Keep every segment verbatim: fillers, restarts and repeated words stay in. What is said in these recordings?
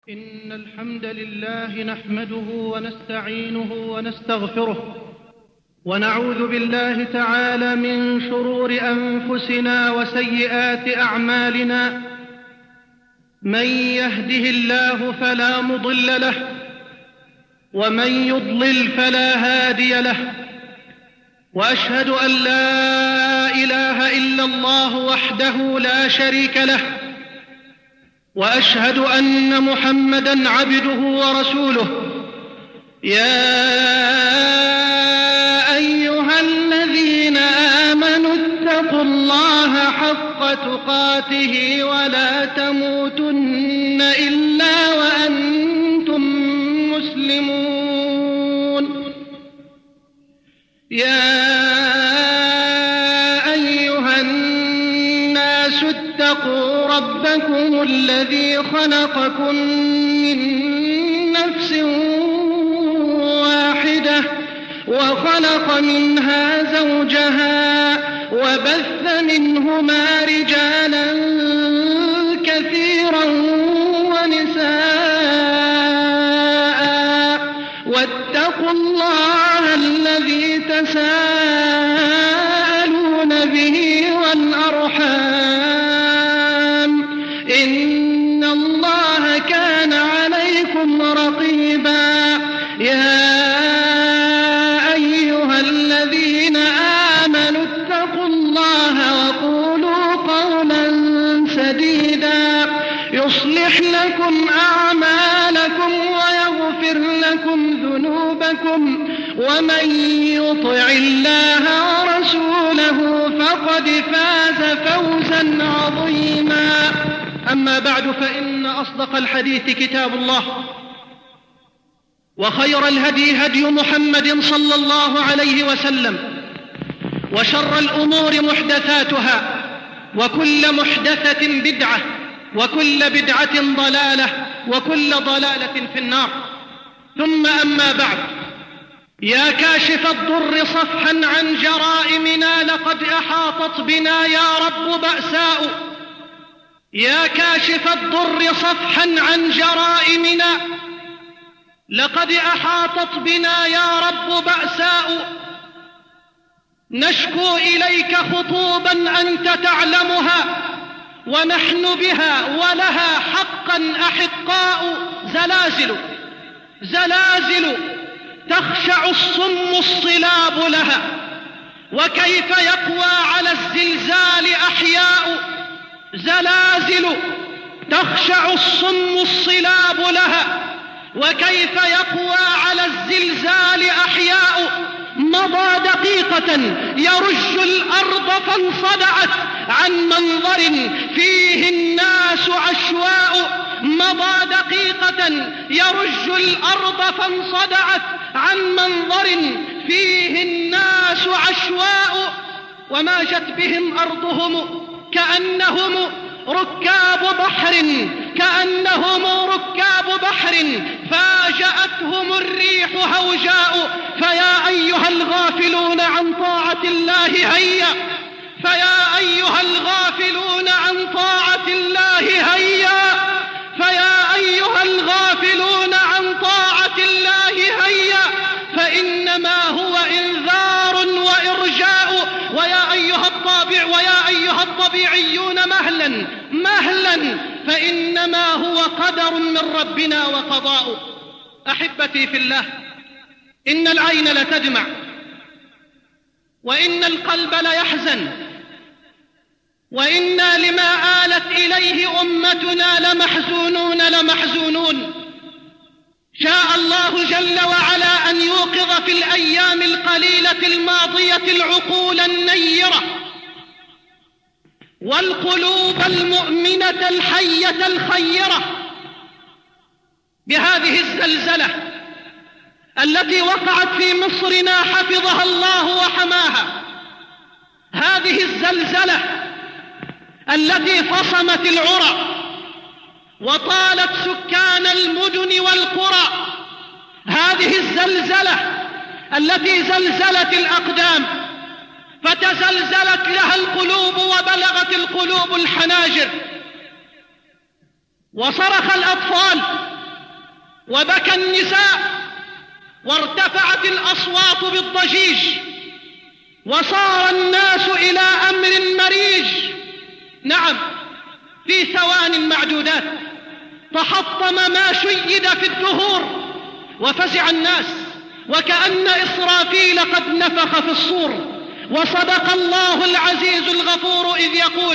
إن الحمد لله نحمده ونستعينه ونستغفره ونعوذ بالله تعالى من شرور أنفسنا وسيئات أعمالنا. من يهده الله فلا مضل له ومن يضلل فلا هادي له، وأشهد أن لا إله إلا الله وحده لا شريك له، وأشهد أن محمدًا عبده ورسوله. يا أيها الذين آمنوا اتقوا الله حق تقاته ولا تموتن إلا وأنتم مسلمون. يا أيها الناس اتقوا ربكم الذي خلقكم من نفس واحدة وخلق منها زوجها وبث منهما رجالا كثيرا ونساء، واتقوا الله الذي تساءلون به والأرحام، إن الله كان عليكم رقيبا. يا أيها الذين آمنوا اتقوا الله وقولوا قولا سديدا يصلح لكم أعمالكم ويغفر لكم ذنوبكم، ومن يطع الله ورسوله فقد فاز فوزا عظيما. أما بعد، فإن أصدق الحديث كتاب الله، وخير الهدي هدي محمد صلى الله عليه وسلم، وشر الأمور محدثاتها، وكل محدثة بدعة، وكل بدعة ضلالة، وكل ضلالة في النار. ثم أما بعد، يا كاشف الضر صفحا عن جرائمنا لقد أحاطت بنا يا رب بأساء. يا كاشف الضر صفحا عن جرائمنا لقد أحاطت بنا يا رب بأساء، نشكو إليك خطوبا أنت تعلمها، ونحن بها ولها حقا أحقاء. زلازل زلازل تخشع الصم الصلاب لها، وكيف يقوى على الزلزال أحياء. زلازل تخشع الصم الصلاب لها، وكيف يقوى على الزلزال أحياء. مضى دقيقة يرج الأرض فانصدعت عن منظر فيه الناس عشواء. مضى دقيقة يرج الأرض فانصدعت عن منظر فيه الناس عشواء. وماجت بهم أرضهم كأنهم ركاب بحر كأنهم ركاب بحر فاجأتهم الريح هوجاء. فيا أيها الغافلون عن طاعة الله هيا، فيا أيها الغافلون عن طاعة الله هيا، فيا أيها الغافلون عن طاعة الله هيا، فإنما هو إنذار وإرجاء. ويا أيها الطابع ويا أيها الطبيعيون مهلا مهلا، فإنما هو قدر من ربنا وقضاء. أحبتي في الله، إن العين لتدمع، وإن القلب ليحزن، وإنا لما آلت إليه أمتنا لمحزونون لمحزونون. شاء الله جل وعلا أن يوقظ في الأيام القليلة الماضية العقول النيرة والقلوب المؤمنة الحية الخيرة بهذه الزلزلة التي وقعت في مصرنا حفظها الله وحماها. هذه الزلزلة التي فصمت العرى وطالت سكان المدن والقرى. هذه الزلزلة التي زلزلت الأقدام فتزلزلت لها القلوب وبلغت القلوب الحناجر، وصرخ الأطفال وبكى النساء وارتفعت الأصوات بالضجيج، وصار الناس إلى أمر مريج. نعم، في ثوان معدودات تحطم ما شيد في الدهور، وفزع الناس وكأن إسرافيل قد نفخ في الصور. وصدق الله العزيز الغفور إذ يقول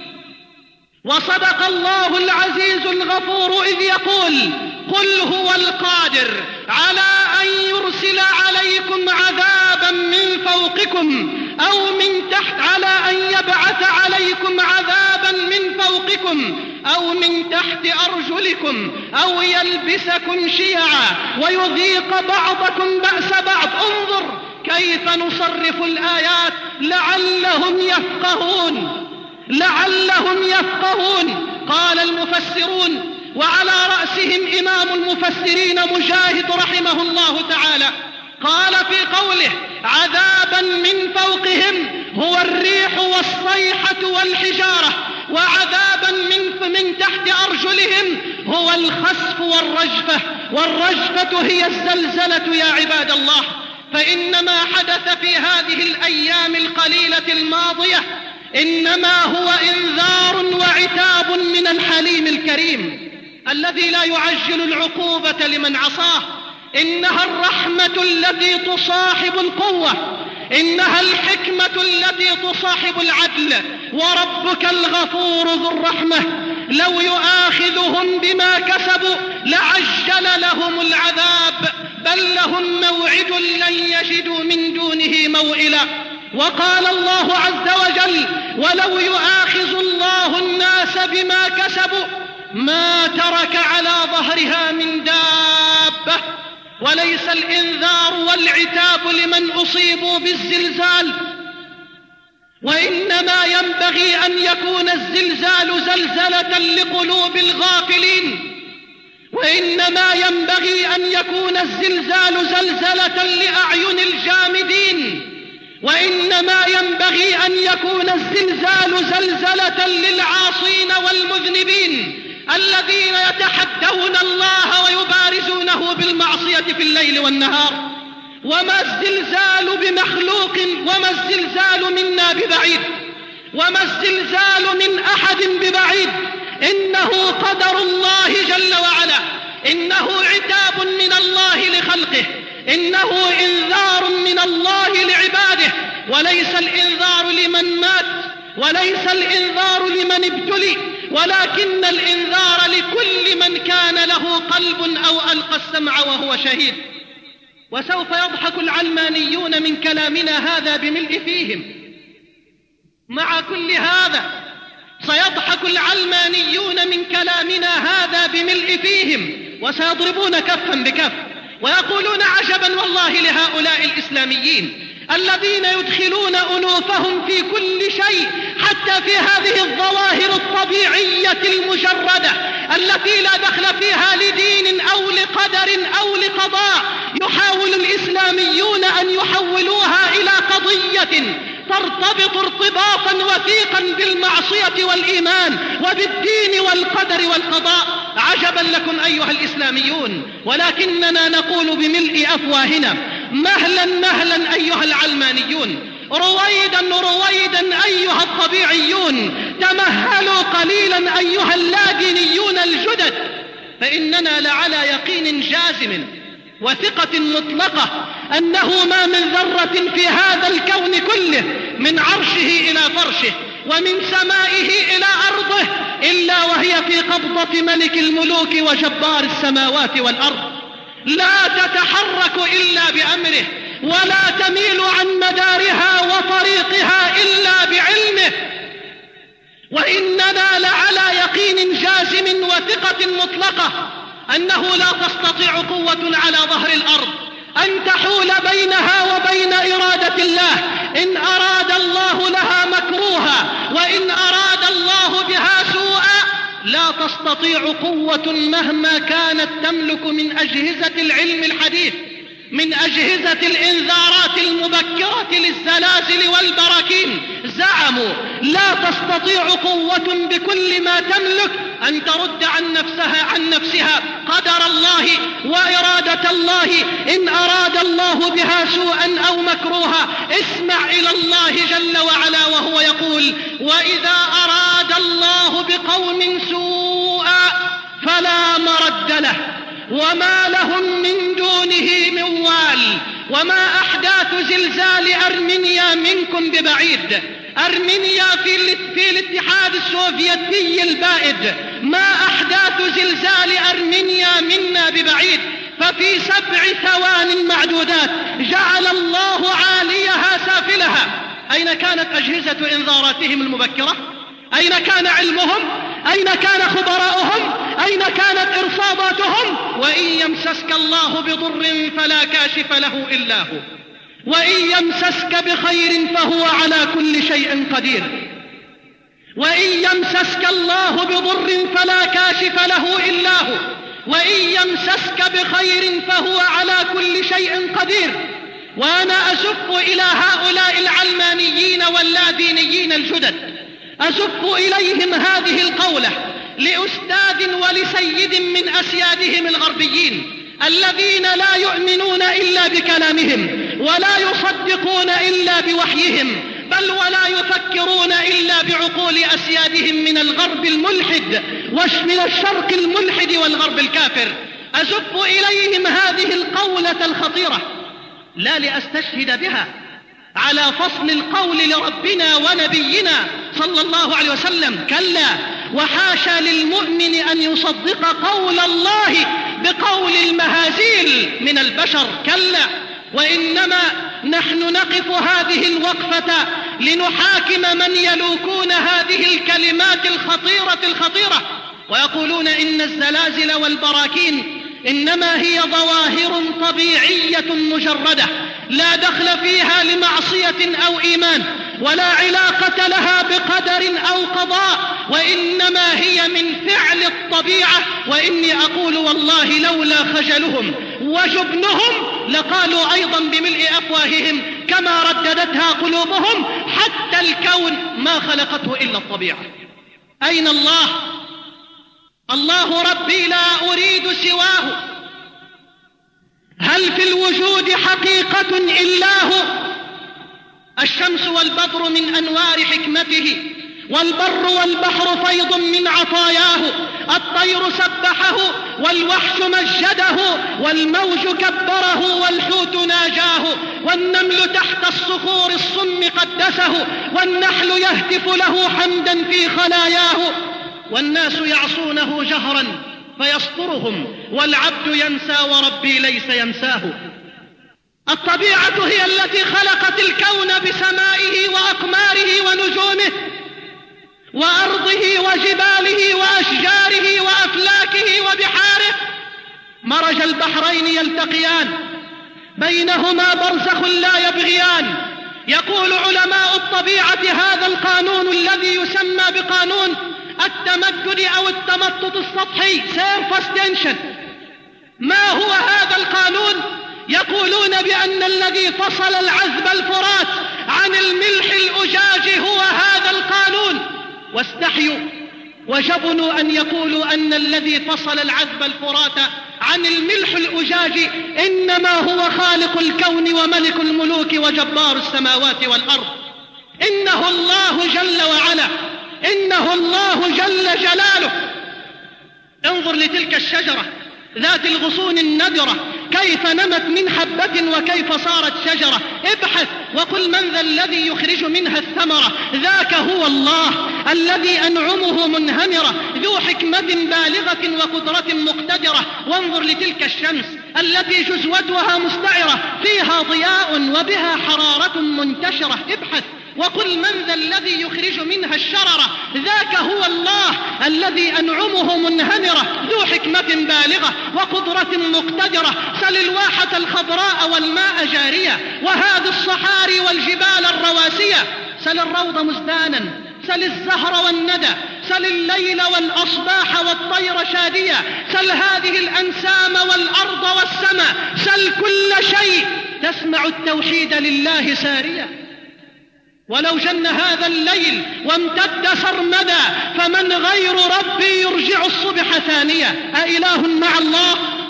وصدق الله العزيز الغفور إذ يقول قل هو القادر على أن يرسل عليكم عذابا من فوقكم أو من تحت على أن يبعث عليكم عذابا من فوقكم أو من تحت أرجلكم أو يلبسكم شيعا ويذيق بعضكم بأس بعض. انظر كيف نصرف الآيات لعلهم يفقهون لعلهم يفقهون. قال المفسرون وعلى رأسهم إمام المفسرين مجاهد رحمه الله تعالى، قال في قوله عذابا من فوقهم هو الريح والصيحة والحجارة، وعذابا من, من تحت أرجلهم هو الخسف والرجفة، والرجفة هي الزلزلة يا عباد الله. فإنما حدث في هذه الأيام القليلة الماضية إنما هو إنذار وعتاب من الحليم الكريم الذي لا يعجل العقوبة لمن عصاه. إنها الرحمة التي تصاحب القوة، إنها الحكمة التي تصاحب العدل. وربك الغفور ذو الرحمة لو يؤاخذهم بما كسبوا لعجل لهم العذاب، بل لهم موعد لن يجدوا من دونه موئلا. وقال الله عز وجل ولو يؤاخذ الله الناس بما كسبوا ما ترك على ظهرها من دابة. وليس الإنذار والعتاب لمن أصيبوا بالزلزال، وإنما ينبغي أن يكون الزلزال زلزلة لقلوب الغافلين، وإنما ينبغي أن يكون الزلزال زلزلة لأعين الجامدين، وإنما ينبغي أن يكون الزلزال زلزلة للعاصين والمذنبين الذين يتحدون الله ويبارزونه بالمعصية في الليل والنهار. وما الزلزال بمخلوق، وما الزلزال منا ببعيد، وما الزلزال من أحد ببعيد، إنه قدر الله جل وعلا، إنه عتاب من الله لخلقه، إنه إنذار من الله لعباده. وليس الإنذار لمن مات، وليس الإنذار لمن ابتلي، ولكن الإنذار لكل من كان له قلب أو ألقى السمع وهو شهيد. وسوف يضحك العلمانيون من كلامنا هذا بملء فيهم. مع كل هذا سيضحك العلمانيون من كلامنا هذا بملء فيهم، وسيضربون كفا بكف ويقولون عجبا والله لهؤلاء الإسلاميين الذين يدخلون أنوفهم في كل شيء، حتى في هذه الظواهر الطبيعية المجردة التي لا دخل فيها لدين أو لقدر أو لقضاء. يحاول الإسلاميون أن يحولوها إلى قضية ترتبط ارتباطا وثيقا بالمعصية والإيمان وبالدين والقدر والقضاء. عجبا لكم أيها الإسلاميون، ولكننا نقول بملء أفواهنا مهلا مهلا أيها العلمانيون، رويدا رويدا أيها الطبيعيون، تمهلوا قليلا أيها اللادينيون الجدد، فإننا لعلى يقين جازم وثقة مطلقة أنه ما من ذرة في هذا الكون كله من عرشه إلى فرشه ومن سمائه إلى أرضه إلا وهي في قبضة ملك الملوك وجبار السماوات والأرض، لا تتحرك إلا بأمره، ولا تميل عن مدارها وطريقها إلا بعلمه. وإننا لعلى يقين جازم وثقة مطلقة أنه لا تستطيع قوة على ظهر الأرض أن تحول بينها وبين إرادة الله. إن أراد الله لها مكروها وإن أراد الله بها سوءا لا تستطيع قوة مهما كانت تملك من أجهزة العلم الحديث، من أجهزة الإنذارات المبكرة للزلازل والبراكين. زعموا لا تستطيع قوة بكل ما تملك أن ترد عن نفسها عن نفسها قد قدر الله وإرادة الله إن أراد الله بها سوءا أو مكروها. اسمع إلى الله جل وعلا وهو يقول: وإذا أراد الله بقوم سوءا فلا مرد له وما لهم من دونه من وال. وما أحداث زلزال أرمينيا منكم ببعيد. أرمينيا في, في الاتحاد السوفيتي البائد. ما أحداث زلزال أرمينيا منا ببعيد. ففي سبع ثوان معدودات جعل الله عاليها سافلها. أين كانت أجهزة إنذاراتهم المبكرة؟ أين كان علمهم؟ أين كان خبراؤهم؟ أين كانت إرصاداتهم؟ وإن يمسسك الله بضر فلا كاشف له إلا هو، وإن يمسسك بخير فهو على كل شيء قدير. وإن يمسسك الله بضر فلا كاشف له إلا هو، وإن يمسسك بخير فهو على كل شيء قدير. وأنا أسف إلى هؤلاء العلمانيين واللادينيين الجدد، أسف إليهم هذه القولة لأستاذ ولسيد من أسيادهم الغربيين الذين لا يؤمنون إلا بكلامهم ولا يصدقون إلا بوحيهم، بل ولا يفكرون إلا بعقول أسيادهم من الغرب الملحد ومن الشرق الملحد والغرب الكافر. أسف إليهم هذه القولة الخطيرة لا لأستشهد بها على فصل القول لربنا ونبينا صلى الله عليه وسلم، كلا، وحاشا للمؤمن أن يصدق قول الله بقول المهازيل من البشر، كلا، وإنما نحن نقف هذه الوقفة لنحاكم من يلوكون هذه الكلمات الخطيرة الخطيرة ويقولون إن الزلازل والبراكين إنما هي ظواهر طبيعية مجردة لا دخل فيها لمعصية أو إيمان ولا علاقة لها بقدر أو قضاء، وإنما هي من فعل الطبيعة. وإني أقول والله لولا خجلهم وجبنهم لقالوا أيضا بملء أفواههم كما رددتها قلوبهم حتى الكون ما خلقته إلا الطبيعة. أين الله؟ الله ربي لا أريد سواه. هل في الوجود حقيقة إلا هو؟ الشمس والبدر من أنوار حكمته، والبر والبحر فيض من عطاياه، الطير سبحه والوحش مجده، والموج كبره والحوت ناجاه، والنمل تحت الصخور الصم قدسه، والنحل يهتف له حمدا في خلاياه، والناس يعصونه جهرا فيسطرهم، والعبد ينسى وربي ليس ينساه. الطبيعة هي التي خلقت الكون بسمائه وأقماره ونجومه وأرضه وجباله وأشجاره وأفلاكه وبحاره. مرج البحرين يلتقيان بينهما برزخ لا يبغيان. يقول علماء الطبيعة هذا القانون الذي يسمى بقانون التمدد أو التمطط السطحي surface tension. ما هو هذا القانون؟ يقولون بأن الذي فصل العذب الفرات عن الملح الأجاج هو هذا القانون، واستحيوا وجبنوا أن يقولوا أن الذي فصل العذب الفرات عن الملح الأجاج إنما هو خالق الكون وملك الملوك وجبار السماوات والأرض. إنه الله جل وعلا، إنه الله جل جلاله. انظر لتلك الشجرة ذات الغصون النضرة كيف نمت من حبة وكيف صارت شجرة. ابحث وقل من ذا الذي يخرج منها الثمرة؟ ذاك هو الله الذي أنعمه منهمرة ذو حكمة بالغة وقدرة مقتدرة. وانظر لتلك الشمس التي جزوتها مستعرة فيها ضياء وبها حرارة منتشرة. ابحث وقل من ذا الذي يخرج منها الشررة؟ ذاك هو الله الذي أنعمه منهمرة ذو حكمة بالغة وقدرة مقتدرة. سل الواحة الخضراء والماء جارية وهذه الصحاري والجبال الرواسية. سل الروض مزدانا، سل الزهر والندى، سل الليل والأصباح والطير شادية، سل هذه الأنسام والأرض والسماء، سل كل شيء تسمع التوحيد لله سارية. ولو جن هذا الليل وامتد سرمدا فمن غير ربي يرجع الصبح ثانية؟ أإله مع الله؟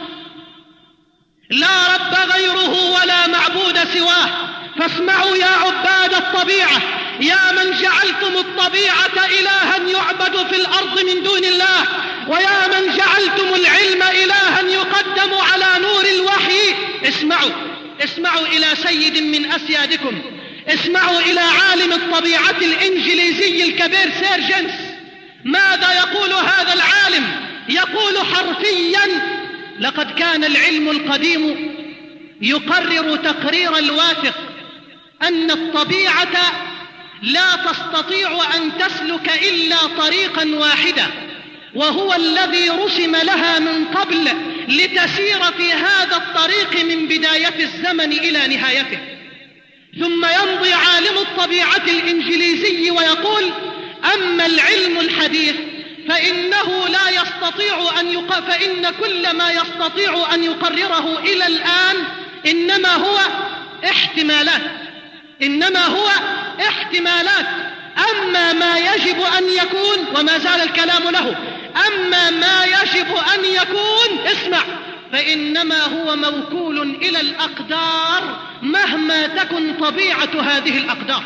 لا رب غيره ولا معبود سواه. فاسمعوا يا عباد الطبيعة، يا من جعلتم الطبيعة إلها يعبد في الأرض من دون الله، ويا من جعلتم العلم إلها يقدم على نور الوحي، اسمعوا اسمعوا إلى سيد من أسيادكم، اسمعوا إلى عالم الطبيعة الإنجليزي الكبير سير جينس. ماذا يقول هذا العالم؟ يقول حرفيا: لقد كان العلم القديم يقرر تقرير الواثق أن الطبيعة لا تستطيع أن تسلك إلا طريقا واحدا، وهو الذي رسم لها من قبل لتسير في هذا الطريق من بداية الزمن إلى نهايته. ثم يمضي عالم الطبيعة الإنجليزي ويقول: أما العلم الحديث فإنه لا يستطيع أن يق... فإن كل ما يستطيع أن يقرره إلى الآن إنما هو احتمالات إنما هو احتمالات أما ما يجب أن يكون، وما زال الكلام له، أما ما يجب أن يكون، اسمع، فإنما هو موكول إلى الأقدار مهما تكن طبيعة هذه الأقدار.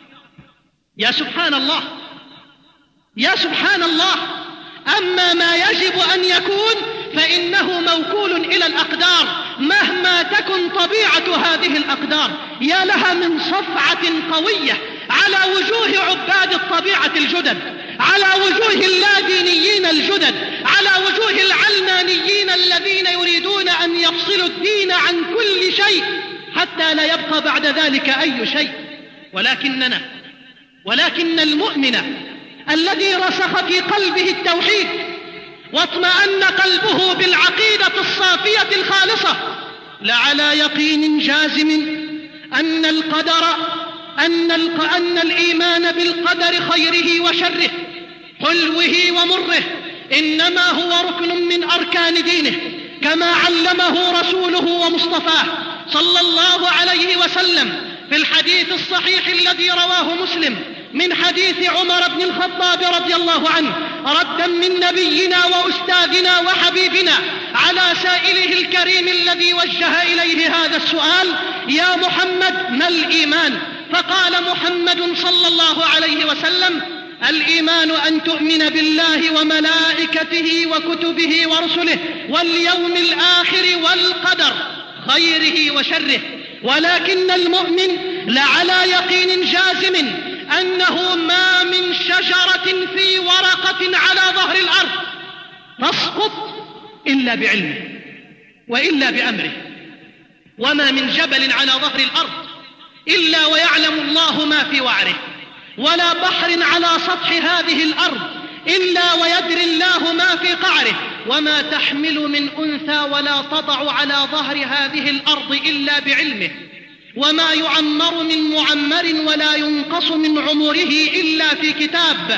يا سبحان الله، يا سبحان الله، أما ما يجب أن يكون فإنه موكول إلى الأقدار مهما تكن طبيعة هذه الأقدار. يا لها من صفعة قوية على وجوه عباد الطبيعة الجدد، على وجوه اللادينيين الجدد، على وجوه العلمانيين الذين يريدون أن يفصلوا الدين عن كل شيء حتى لا يبقى بعد ذلك أي شيء. ولكننا ولكن المؤمن الذي رسخ في قلبه التوحيد واطمأن قلبه بالعقيدة الصافية الخالصة لعلى يقين جازم أن القدر أن, أن الإيمان بالقدر خيره وشره، حلوه ومره، إنما هو ركن من أركان دينه، كما علمه رسوله ومصطفاه صلى الله عليه وسلم في الحديث الصحيح الذي رواه مسلم من حديث عمر بن الخطاب رضي الله عنه، ردا من نبينا وأستاذنا وحبيبنا على سائله الكريم الذي وجه إليه هذا السؤال: يا محمد ما الإيمان؟ فقال محمد صلى الله عليه وسلم: الإيمان أن تؤمن بالله وملائكته وكتبه ورسله واليوم الآخر والقدر خيره وشره. ولكن المؤمن لعلى يقين جازم أنه ما من شجرة في ورقة على ظهر الأرض تسقط إلا بعلمه وإلا بأمره، وما من جبل على ظهر الأرض إلا ويعلم الله ما في وعره، ولا بحر على سطح هذه الأرض إلا ويدري الله ما في قعره، وما تحمل من أنثى ولا تضع على ظهر هذه الأرض إلا بعلمه، وما يعمر من معمر ولا ينقص من عمره إلا في كتاب،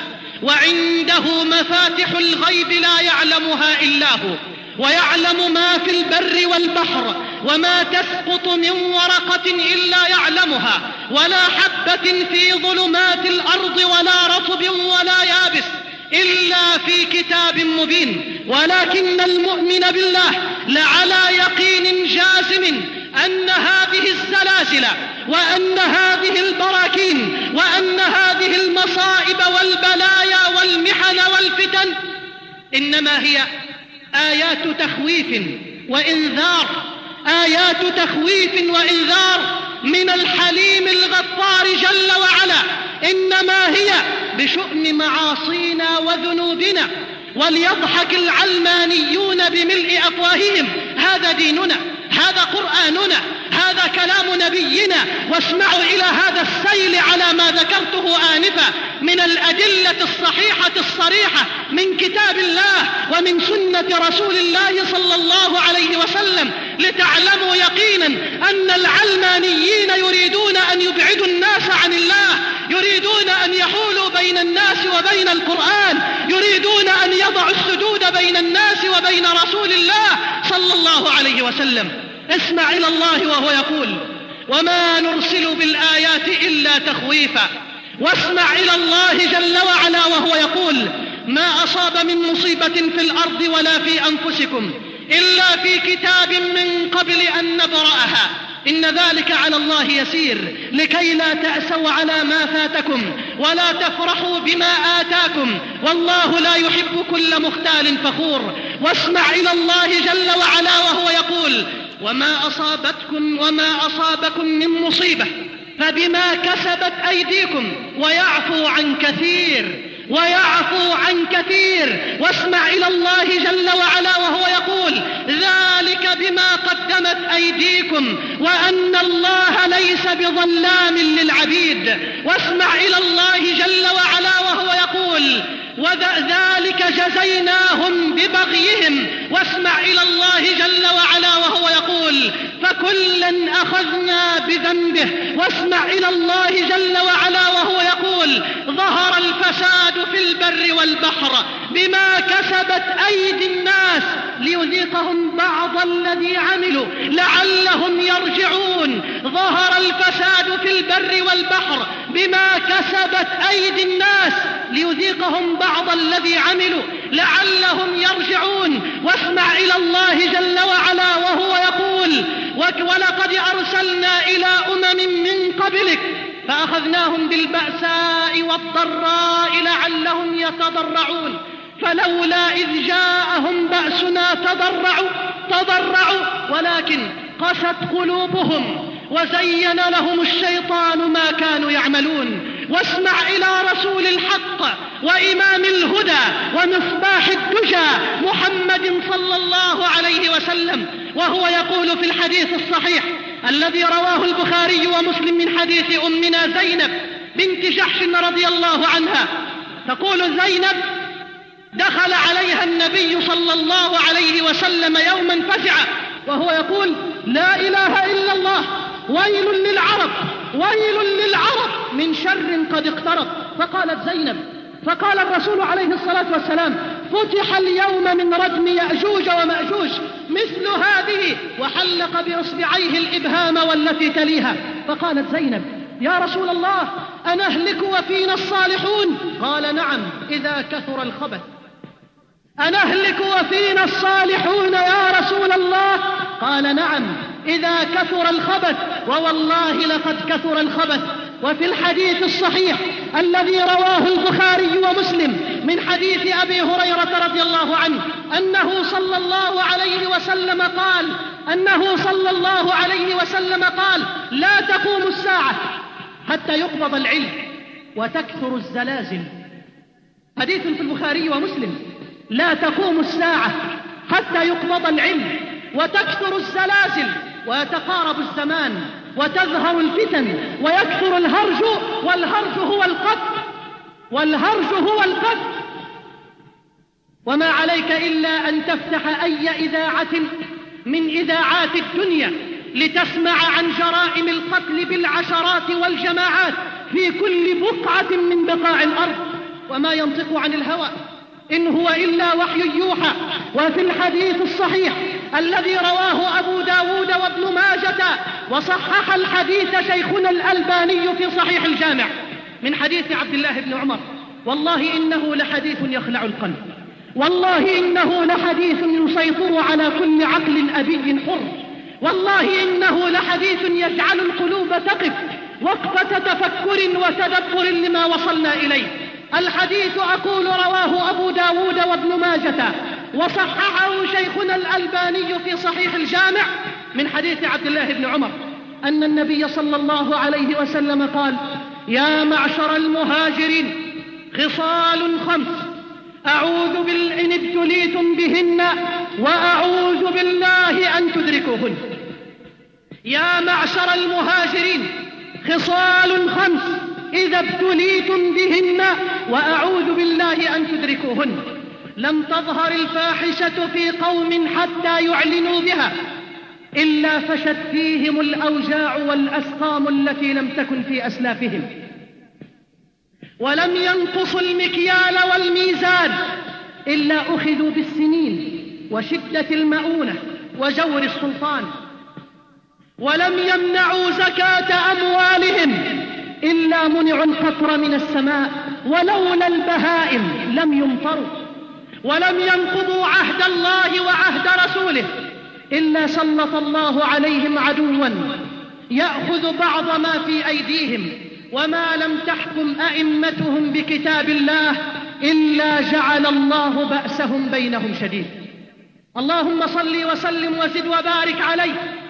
وعنده مفاتح الغيب لا يعلمها إلا هو، ويعلم ما في البر والبحر، وما تسقط من ورقة إلا يعلمها، ولا حبة في ظلمات الأرض ولا رطب ولا يابس إلا في كتاب مبين. ولكن المؤمن بالله لعلى يقين جازم أن هذه الزلازل وأن هذه البراكين وأن هذه المصائب والبلايا والمحن والفتن إنما هي آيات تخويف وإنذار، آيات تخويف وإنذار من الحليم الغفار جل وعلا، إنما هي بشؤم معاصينا وذنوبنا. وليضحك العلمانيون بملء أفواههم، هذا ديننا، هذا قرآننا، هذا كلام نبينا. واسمعوا إلى هذا السيل على ما ذكرته آنفا من الأدلة الصحيحة الصريحة من كتاب الله ومن سنة رسول الله صلى الله عليه وسلم، لتعلموا يقينا أن العلمانيين يريدون أن يبعدوا الناس عن الله، يريدون أن يحولوا بين الناس وبين القرآن، يريدون أن يضعوا السدود بين الناس وبين رسول الله صلى الله عليه وسلم. اسمع إلى الله وهو يقول: وما نرسل بالآيات إلا تخويفا. واسمع إلى الله جل وعلا وهو يقول: ما أصاب من مصيبة في الأرض ولا في أنفسكم إلا في كتاب من قبل أن نبرأها إن ذلك على الله يسير لكي لا تأسوا على ما فاتكم ولا تفرحوا بما آتاكم والله لا يحب كل مختال فخور. واسمع إلى الله جل وعلا وهو يقول: وما أصابتكم وما أصابكم من مصيبة فبما كسبت أيديكم ويعفو عن كثير ويعفو عن كثير. واسمع إلى الله جل وعلا وهو يقول: ذلك بما قدمت أيديكم وأن الله ليس بظلام للعبيد. واسمع إلى الله جل وعلا وهو يقول: وذلك جزيناهم ببغيهم. واسمع إلى الله جل وعلا وهو يقول: فكلا أخذنا بذنبه. واسمع إلى الله جل وعلا وهو يقول: ظهر الفساد في البر والبحر بما كسبت أيدي الناس ليذيقهم بعض الذي عملوا لعلهم يرجعون. ظهر الفساد في البر والبحر بما كسبت أيدي الناس ليذيقهم بعض الذي عملوا لعلهم يرجعون. واسمع إلى الله جل وعلا وهو يقول: ولقد أرسلنا إلى أمم من قبلك فأخذناهم بالبأساء والضراء لعلهم يتضرعون فلولا إذ جاءهم بأسنا تضرعوا تضرعوا ولكن قست قلوبهم وزين لهم الشيطان ما كانوا يعملون. واسمع إلى رسول الحق وإمام الهدى ومصباح الدجى محمد صلى الله عليه وسلم وهو يقول في الحديث الصحيح الذي رواه البخاري ومسلم من حديث أمنا زينب بنت جحش رضي الله عنها تقول زينب: دخل عليها النبي صلى الله عليه وسلم يوما فزعا وهو يقول: لا إله إلا الله، ويل للعرب ويل للعرب من شر قد اقترب. فقالت زينب: فقال الرسول عليه الصلاة والسلام: فتح اليوم من ردم يأجوج ومأجوج مثل هذه، وحلق بإصبعيه الإبهام والتي تليها. فقالت زينب: يا رسول الله أنهلك وفينا الصالحون؟ قال: نعم إذا كثر الخبث. أنهلك وفينا الصالحون يا رسول الله؟ قال: نعم إذا كثر الخبث، ووالله لقد كثر الخبث. وفي الحديث الصحيح الذي رواه البخاري ومسلم من حديث أبي هريرة رضي الله عنه أنه صلى الله عليه وسلم قال أنه صلى الله عليه وسلم قال: لا تقوم الساعة حتى يقبض العلم وتكثر الزلازل. حديث في البخاري ومسلم: لا تقوم الساعة حتى يقبض العلم وتكثر الزلازل ويتقارب الزمان وتظهر الفتن ويكثر الهرج، والهرج هو القتل والهرج هو القتل. وما عليك إلا أن تفتح أي إذاعة من إذاعات الدنيا لتسمع عن جرائم القتل بالعشرات والجماعات في كل بقعة من بقاع الأرض. وما ينطق عن الهوى إن هو إلا وحي يوحى. وفي الحديث الصحيح الذي رواه أبو داود وابن ماجة وصحح الحديث شيخنا الألباني في صحيح الجامع من حديث عبد الله بن عمر: والله إنه لحديث يخلع القلب، والله إنه لحديث يسيطر على كل عقل أبي حر، والله إنه لحديث يجعل القلوب تقف وقفة تفكر وتدبر لما وصلنا إليه. الحديث أقول رواه أبو داود وابن ماجة وصححه شيخنا الألباني في صحيح الجامع من حديث عبد الله بن عمر أن النبي صلى الله عليه وسلم قال: يا معشر المهاجرين خصال خمس أعوذ بال إن ابتليتم بهن وأعوذ بالله أن تدركوهن. يا معشر المهاجرين خصال خمس إذا ابتليتم بهن وأعوذ بالله أن تدركوهن. لم تظهر الفاحشة في قوم حتى يعلنوا بها إلا فشت فيهم الأوجاع والأسقام التي لم تكن في أسلافهم، ولم ينقصوا المكيال والميزان إلا أخذوا بالسنين وشدة المؤونة وجور السلطان. ولم يمنعوا زكاة أموالهم إلا منعوا القطر من السماء، ولولا البهائم لم يمطروا. ولم ينقضوا عهد الله وعهد رسوله إلا سلط الله عليهم عدوا يأخذ بعض ما في أيديهم، وما لم تحكم أئمتهم بكتاب الله إلا جعل الله بأسهم بينهم شديد. اللهم صل وسلم وزد وبارك عليه.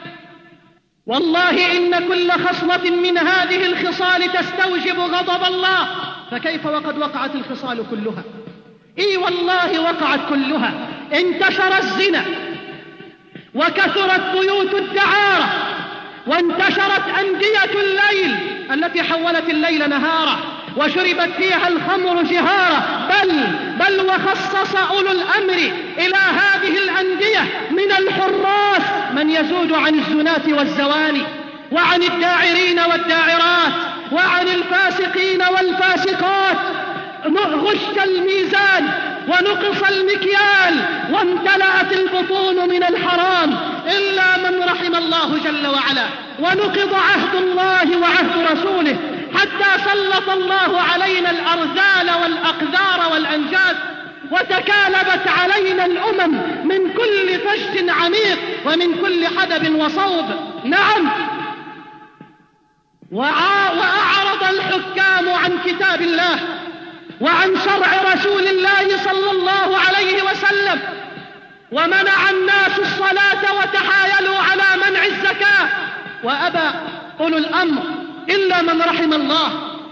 والله إن كل خصلة من هذه الخصال تستوجب غضب الله، فكيف وقد وقعت الخصال كلها؟ إي والله وقعت كلها. انتشر الزنا، وكثرت بيوت الدعارة، وانتشرت أندية الليل التي حولت الليل نهارا، وشربت فيها الخمر جهارا، بل بل وخصص أولو الأمر إلى هذه الأندية من الحراس من يزود عن الزنات والزواني، وعن الداعرين والداعرات، وعن الفاسقين والفاسقات. غش الميزان ونقص المكيال، وامتلأت البطون من الحرام إلا من رحم الله جل وعلا. ونقض عهد الله وعهد رسوله، حتى سلط الله علينا الأرذال والأقذار والأنجاد، وتكالبت علينا الأمم من كل فج عميق ومن كل حدب وصوب. نعم، وأعرض الحكام عن كتاب الله وعن شرع رسول الله صلى الله عليه وسلم، ومنع الناس الصلاة وتحايلوا على منع الزكاة، وأبى أولو الأمر إلا من رحم الله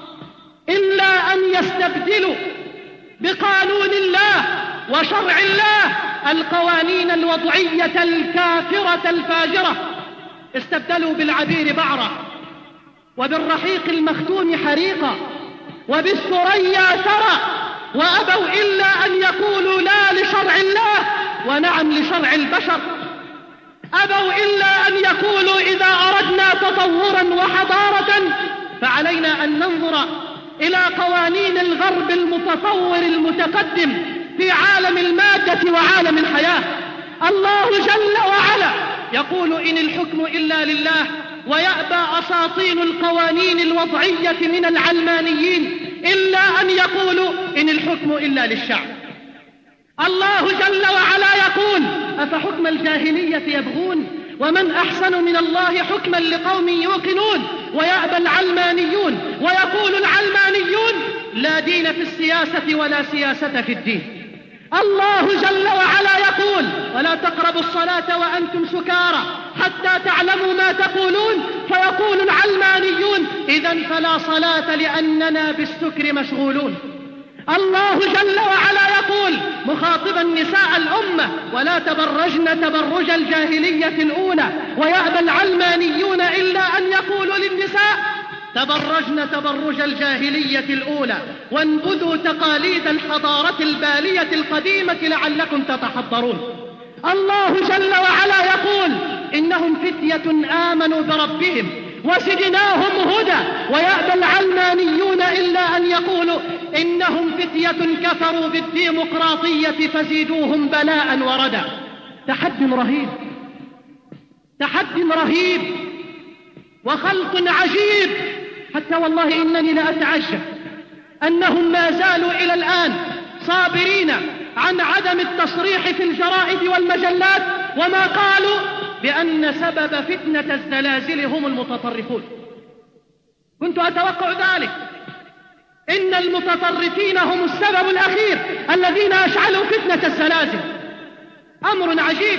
إلا أن يستبدلوا بقانون الله وشرع الله القوانين الوضعية الكافرة الفاجرة. استبدلوا بالعبير بعرة، وبالرحيق المختوم حريقا، وبالثريا ثرى، وأبوا إلا أن يقولوا لا لشرع الله ونعم لشرع البشر. أبوا إلا أن يقولوا إذا أردنا تطورا وحضارة فعلينا أن ننظر إلى قوانين الغرب المتطور المتقدم في عالم المادة وعالم الحياة. الله جل وعلا يقول إن الحكم إلا لله، ويأبى أساطين القوانين الوضعية من العلمانيين إلا أن يقولوا إن الحكم إلا للشعب. الله جل وعلا يقول أفحكم الجاهلية يبغون ومن أحسن من الله حكما لقوم يوقنون. ويأبى العلمانيون، ويقول العلمانيون لا دين في السياسة ولا سياسة في الدين. الله جل وعلا يقول ولا تقربوا الصلاة وأنتم سكارى حتى تعلموا ما تقولون. فيقول العلمانيون إذن فلا صلاة لأننا بالسكر مشغولون. الله جل وعلا يقول مخاطبا نساء الأمة ولا تبرجن تبرج الجاهلية الأولى. ويأبى العلمانيون إلا أن يقولوا للنساء تبرجن تبرج الجاهلية الأولى، وانبذوا تقاليد الحضارة البالية القديمة لعلكم تتحضرون. الله جل وعلا يقول إنهم فتية آمنوا بربهم وزدناهم هدى. ويأبى العلمانيون إلا أن يقولوا إنهم فتية كفروا بالديمقراطية فزيدوهم بلاء وردا. تحد رهيب، تحد رهيب وخلق عجيب، حتى والله إنني لأتعجب أنهم ما زالوا إلى الآن صابرين عن عدم التصريح في الجرائد والمجلات، وما قالوا بأن سبب فتنة الزلازل هم المتطرفون. كنت أتوقع ذلك، إن المتطرفين هم السبب الأخير الذين أشعلوا فتنة الزلازل. أمر عجيب،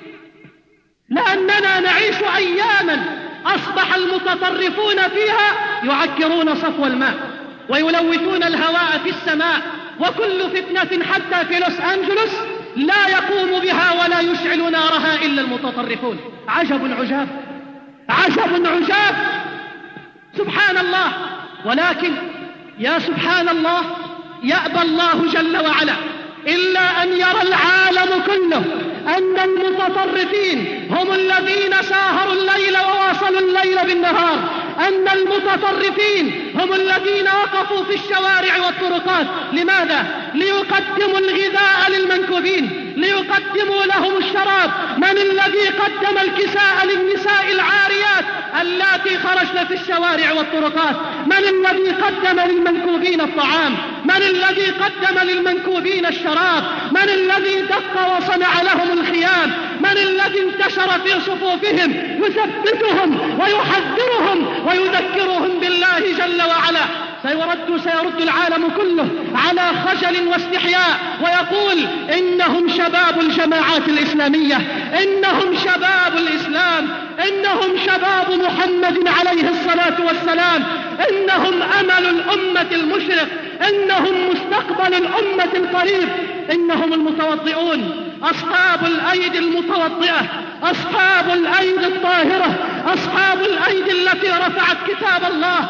لأننا نعيش أياما أصبح المتطرفون فيها يعكرون صفو الماء ويلوثون الهواء في السماء، وكل فتنة حتى في لوس أنجلوس لا يقوم بها ولا يشعل نارها إلا المتطرفون. عجب عجاب، عجب عجاب، سبحان الله. ولكن يا سبحان الله يأبى الله جل وعلا إلا أن يرى العالم كله أن المتطرفين هم الذين ساهروا الليل وواصلوا الليل بالنهار، أن المتطرفين هم الذين وقفوا في الشوارع والطرقات. لماذا؟ ليقدموا الغذاء للمنكوبين، ليقدموا لهم الشراب. من الذي قدم الكساء للنساء العاريات اللاتي خرجن في الشوارع والطرقات؟ من الذي قدم للمنكوبين الطعام؟ من الذي قدم للمنكوبين الشراب؟ من الذي دق وصنع لهم الخيام؟ من الذي انتشر في صفوفهم يثبتهم ويحذرهم ويذكرهم بالله جل وعلا؟ سيرد, سيرد العالم كله على خجل واستحياء ويقول إنهم شباب الجماعات الإسلامية، إنهم شباب الإسلام، إنهم شباب محمد عليه الصلاة والسلام، إنهم أمل الأمة المشرق، إنهم مستقبل الأمة القريب، إنهم المتوضئون، أصحاب الأيدي المتوضئة، أصحاب الأيدي الطاهرة، أصحاب الأيدي التي رفعت كتاب الله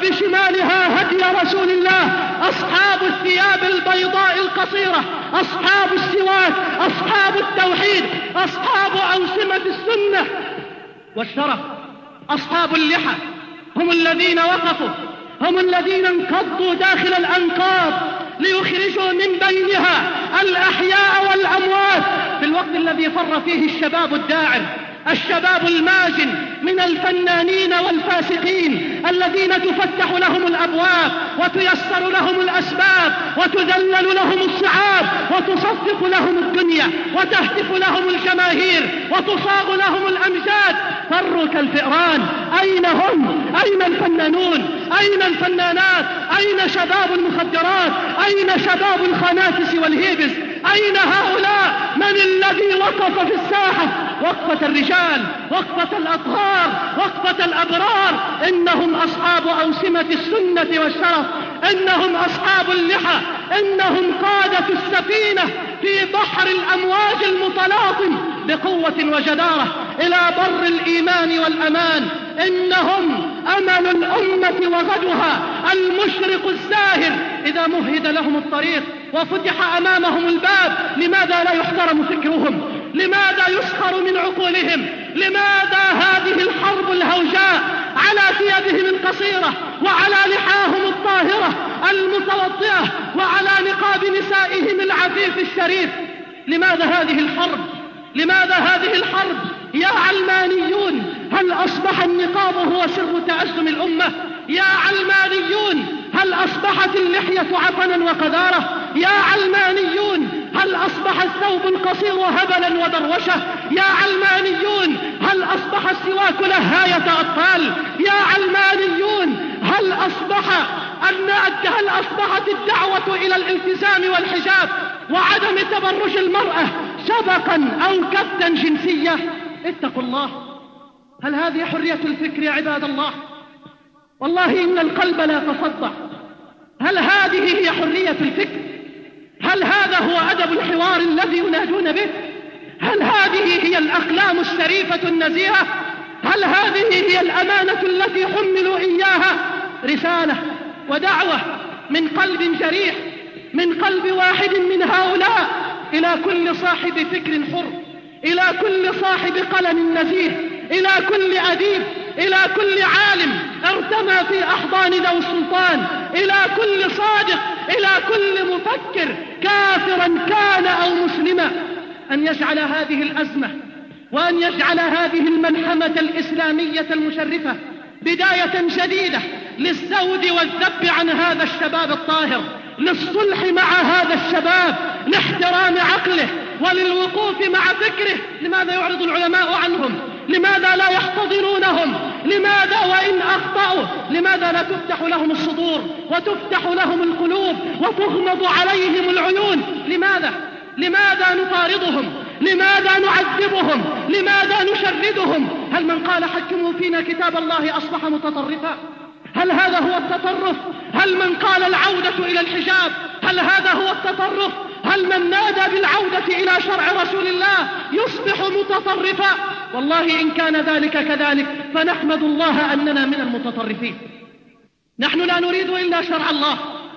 وبشمالها هدي رسول الله، أصحاب الثياب البيضاء القصيرة، أصحاب السواك، أصحاب التوحيد، أصحاب أوسمة السنة والشرف، أصحاب اللحى، هم الذين وقفوا، هم الذين انقضوا داخل الأنقاض ليخرجوا من بينها الأحياء والأموات في الوقت الذي فر فيه الشباب الداعر، الشباب الماجن من الفنانين والفاسقين الذين تفتح لهم الأبواب وتيسر لهم الأسباب وتذلل لهم الصعاب وتصفق لهم الدنيا وتهتف لهم الجماهير وتصاغ لهم الأمجاد. فروا كالفئران. أين هم؟ أين الفنانون؟ أين الفنانات؟ أين شباب المخدرات؟ أين شباب الخنافس والهيبس؟ أين هؤلاء؟ من الذي وقف في الساحة وقفة الرجال، وقفة الأطهار، وقفة الأبرار؟ إنهم أصحاب أوسمة السنة والشرف، إنهم أصحاب اللحى، إنهم قادة السفينة في بحر الأمواج المتلاطم بقوة وجدارة إلى بر الإيمان والأمان. إنهم أمل الأمة وغدها المشرق الزاهر إذا مهد لهم الطريق وفتح أمامهم الباب. لماذا لا يحترم فكرهم؟ لماذا يسخر من عقولهم؟ لماذا هذه الحرب الهوجاء على ثيابهم القصيرة وعلى لحاهم الطاهرة المتوطئة وعلى نقاب نسائهم العفيف الشريف؟ لماذا هذه الحرب؟ لماذا هذه الحرب؟ يا علمانيون، هل أصبح النقاب هو سر تأسم الأمة؟ يا علمانيون، هل أصبحت اللحية عفنا وقذارة؟ يا علمانيون، هل أصبح الثوب القصير هبلا ودروشة؟ يا علمانيون، هل أصبح السواك لهاية أطفال؟ يا علمانيون، هل أصبح أن هل أصبحت الدعوة إلى الالتزام والحجاب وعدم تبرج المرأة سبقا أو كبتا جنسية؟ اتقوا الله. هل هذه حرية الفكر يا عباد الله؟ والله إن القلب لا تصدع. هل هذه هي حرية الفكر؟ هل هذا هو أدب الحوار الذي ينادون به؟ هل هذه هي الأقلام الشريفة النزيهة؟ هل هذه هي الأمانة التي حملوا إياها؟ رسالة ودعوة من قلب جريح، من قلب واحد من هؤلاء إلى كل صاحب فكر حر، إلى كل صاحب قلم نزيه، إلى كل أديب، إلى كل عالم ارتمى في أحضان ذوي السلطان، إلى كل صادق، إلى كل مفكر كافرا كان أو مسلما، أن يجعل هذه الأزمة وأن يجعل هذه الملحمة الإسلامية المشرفة بداية جديدة للزود والذب عن هذا الشباب الطاهر، للصلح مع هذا الشباب، لاحترام عقله وللوقوف مع فكره. لماذا يعرض العلماء عنهم؟ لماذا لا يحتضنونهم؟ لماذا وإن أخطأوا لماذا لا تفتح لهم الصدور وتفتح لهم القلوب وتغمض عليهم العيون؟ لماذا؟ لماذا نطاردهم؟ لماذا نعذبهم؟ لماذا نشردهم؟ هل من قال حكموا فينا كتاب الله أصبح متطرفا؟ هل هذا هو التطرف؟ هل من قال العودة إلى الحجاب هل هذا هو التطرف؟ هل من نادى بالعودة إلى شرع رسول الله يصبح متطرفا؟ والله إن كان ذلك كذلك فنحمد الله أننا من المتطرفين. نحن لا نريد إلا شرع الله،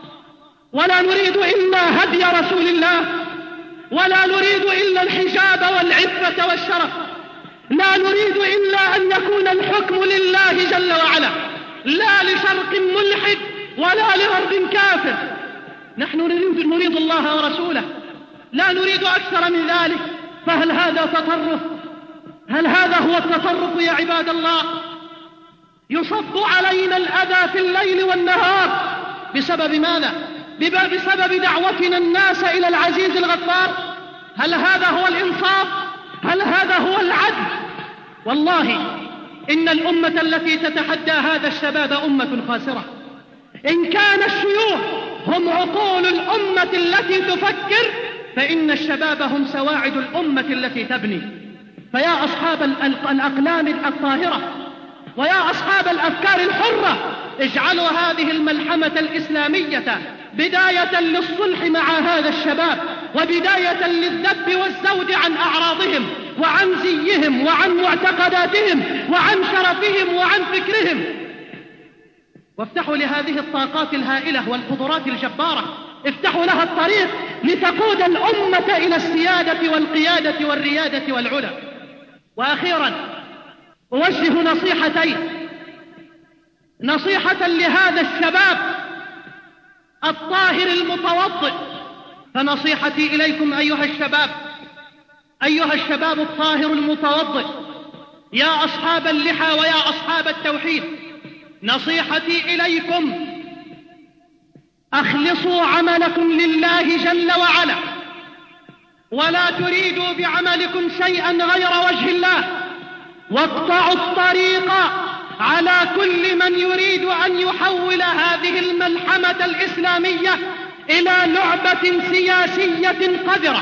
ولا نريد إلا هدي رسول الله، ولا نريد إلا الحجاب والعفة والشرف، لا نريد إلا أن يكون الحكم لله جل وعلا، لا لشرق ملحد ولا لغرب كافر. نحن نريد, نريد الله ورسوله، لا نريد أكثر من ذلك. فهل هذا تطرف؟ هل هذا هو التصرف يا عباد الله؟ يصب علينا الأذى في الليل والنهار بسبب ماذا؟ بسبب دعوتنا الناس إلى العزيز الغفار. هل هذا هو الإنصاف؟ هل هذا هو العدل؟ والله إن الأمة التي تتحدى هذا الشباب أمة خاسرة. إن كان الشيوخ هم عقول الأمة التي تفكر، فإن الشباب هم سواعد الأمة التي تبني. فيا أصحاب الأقلام الطاهرة ويا أصحاب الأفكار الحرة، اجعلوا هذه الملحمة الإسلامية بداية للصلح مع هذا الشباب، وبداية للذب والزود عن أعراضهم وعن زيهم وعن معتقداتهم وعن شرفهم وعن فكرهم. وافتحوا لهذه الطاقات الهائلة والقدرات الجبارة، افتحوا لها الطريق لتقود الأمة إلى السيادة والقيادة والريادة والعلا. وأخيرا أوجه نصيحتين، نصيحة لهذا الشباب الطاهر المتوضئ. فنصيحتي إليكم أيها الشباب، أيها الشباب الطاهر المتوضئ، يا أصحاب اللحى ويا أصحاب التوحيد، نصيحتي إليكم: أخلصوا عملكم لله جل وعلا، ولا تريدوا بعملكم شيئا غير وجه الله، واقطعوا الطريق على كل من يريد أن يحول هذه الملحمة الإسلامية إلى لعبة سياسية قذرة.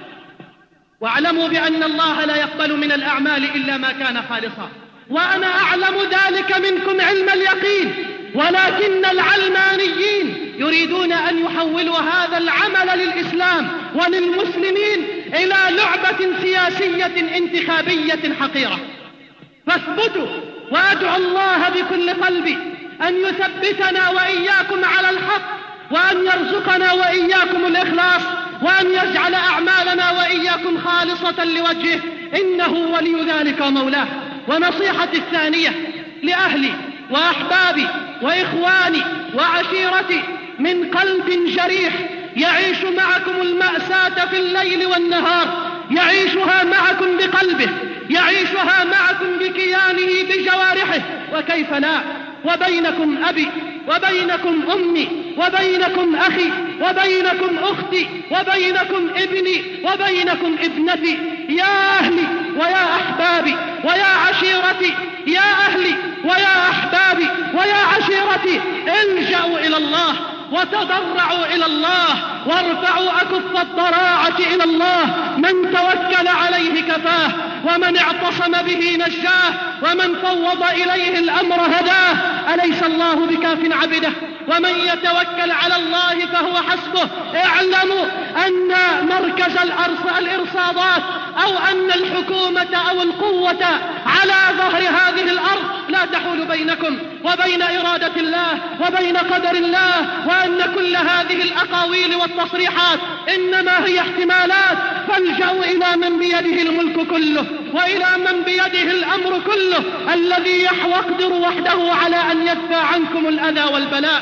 واعلموا بأن الله لا يقبل من الأعمال إلا ما كان خالصا، وأنا أعلم ذلك منكم علم اليقين، ولكن العلمانيين يريدون أن يحولوا هذا العمل للإسلام وللمسلمين إلى لعبة سياسية انتخابية حقيرة. فاثبتوا، وأدعو الله بكل قلبي أن يثبتنا وإياكم على الحق، وأن يرزقنا وإياكم الإخلاص، وأن يجعل أعمالنا وإياكم خالصة لوجهه، إنه ولي ذلك ومولاه. ونصيحتي الثانية لأهلي وأحبابي وإخواني وعشيرتي من قلب جريح يعيش معكم المأساة في الليل والنهار، يعيشها معكم بقلبه، يعيشها معكم بكيانه بجوارحه، وكيف لا، وبينكم أبي وبينكم أمي وبينكم أخي وبينكم أختي وبينكم ابني وبينكم ابنتي. يا أهلي ويا أحبابي ويا عشيرتي، يا أهلي ويا أحبابي ويا عشيرتي، الجأوا إلى الله وتضرعوا إلى الله وارفعوا أكف الضراعة إلى الله. من توكل عليه كفاه، ومن اعتصم به نجاه، ومن فوض إليه الأمر هداه. أليس الله بكاف عبده؟ ومن يتوكل على الله فهو حسبه. اعلموا أن مركز الإرصادات أو أن الحكومة أو القوة على ظهر هذه الأرض لا تحول بينكم وبين إرادة الله وبين قدر الله، وأن كل هذه الأقاويل والتصريحات إنما هي احتمالات. فالجأوا إلى من بيده الملك كله، وإلى من بيده الأمر كله، الذي يقدر وحده على أن يدفع عنكم الأذى والبلاء.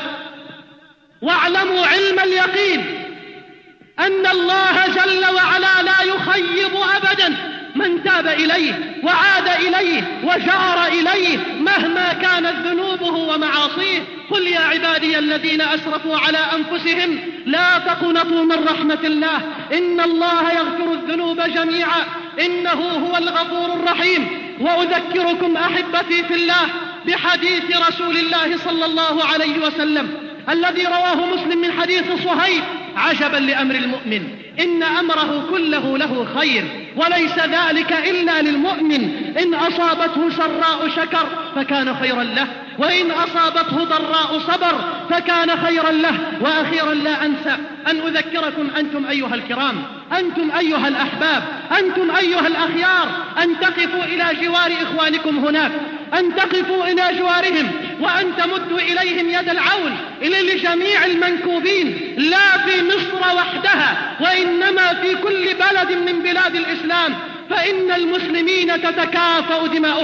واعلموا علم اليقين أن الله جل وعلا لا يخيب أبدا من تاب إليه وعاد إليه وجار إليه مهما كانت ذنوبه ومعاصيه. قل يا عبادي الذين أسرفوا على أنفسهم لا تقنطوا من رحمة الله، إن الله يغفر الذنوب جميعا إنه هو الغفور الرحيم. وأذكركم أحبتي في الله بحديث رسول الله صلى الله عليه وسلم الذي رواه مسلم من حديث صهيب: عجبا لأمر المؤمن، إن أمره كله له خير، وليس ذلك إلا للمؤمن، إن أصابته سراء شكر فكان خيرا له، وإن أصابته ضراء صبر فكان خيرا له. وأخيرا لا أنسى أن أذكركم أنتم أيها الكرام، أنتم أيها الأحباب، أنتم أيها الأخيار، أن تقفوا إلى جوار إخوانكم هناك، أن تقفوا إلى جوارهم، وأن تمدوا إليهم يد العون إلى لجميع المنكوبين، لا في مصر وحدها وإنما في كل بلد من بلاد الإسلام، فإن المسلمين تتكافأ دماؤهم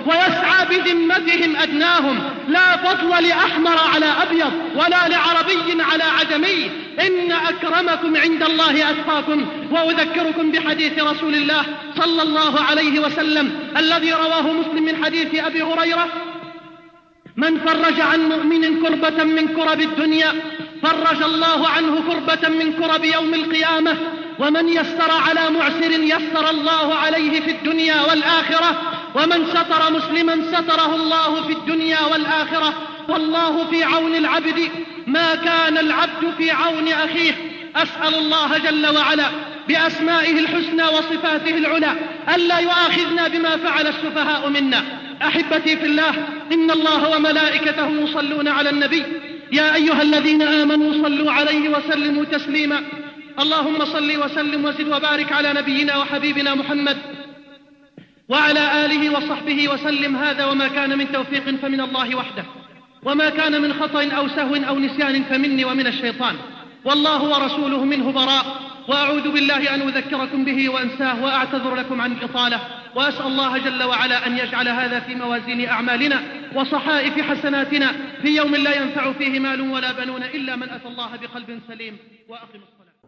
ويسعى بذمتهم أدناهم. لا فضل لأحمر على أبيض ولا لعربي على عجمي، إن أكرمكم عند الله أتقاكم. وأذكركم بحديث رسول الله صلى الله عليه وسلم الذي رواه مسلم من حديث أبي هريرة: من فرج عن مؤمن كربة من كرب الدنيا فرج الله عنه كربة من كرب يوم القيامة، ومن يسر على معسر يسر الله عليه في الدنيا والآخرة، ومن ستر مسلما ستره الله في الدنيا والآخرة. والله في عون العبد ما كان العبد في عون أخيه. أسأل الله جل وعلا بأسمائه الحسنى وصفاته العلى ألا يؤاخذنا بما فعل السفهاء منا. أحبتي في الله، إن الله وملائكته يصلون على النبي، يا أيها الذين آمنوا صلوا عليه وسلموا تسليما. اللهم صل وسلم وزد وبارك على نبينا وحبيبنا محمد وعلى آله وصحبه وسلم. هذا وما كان من توفيق فمن الله وحده، وما كان من خطأ أو سهو أو نسيان فمني ومن الشيطان، والله ورسوله منه براء. وأعوذ بالله أن أذكركم به وأنساه، وأعتذر لكم عن الإطالة، وأسأل الله جل وعلا أن يجعل هذا في موازين أعمالنا وصحائف حسناتنا في يوم لا ينفع فيه مال ولا بنون إلا من أتى الله بقلب سليم. وأقم الصلاة.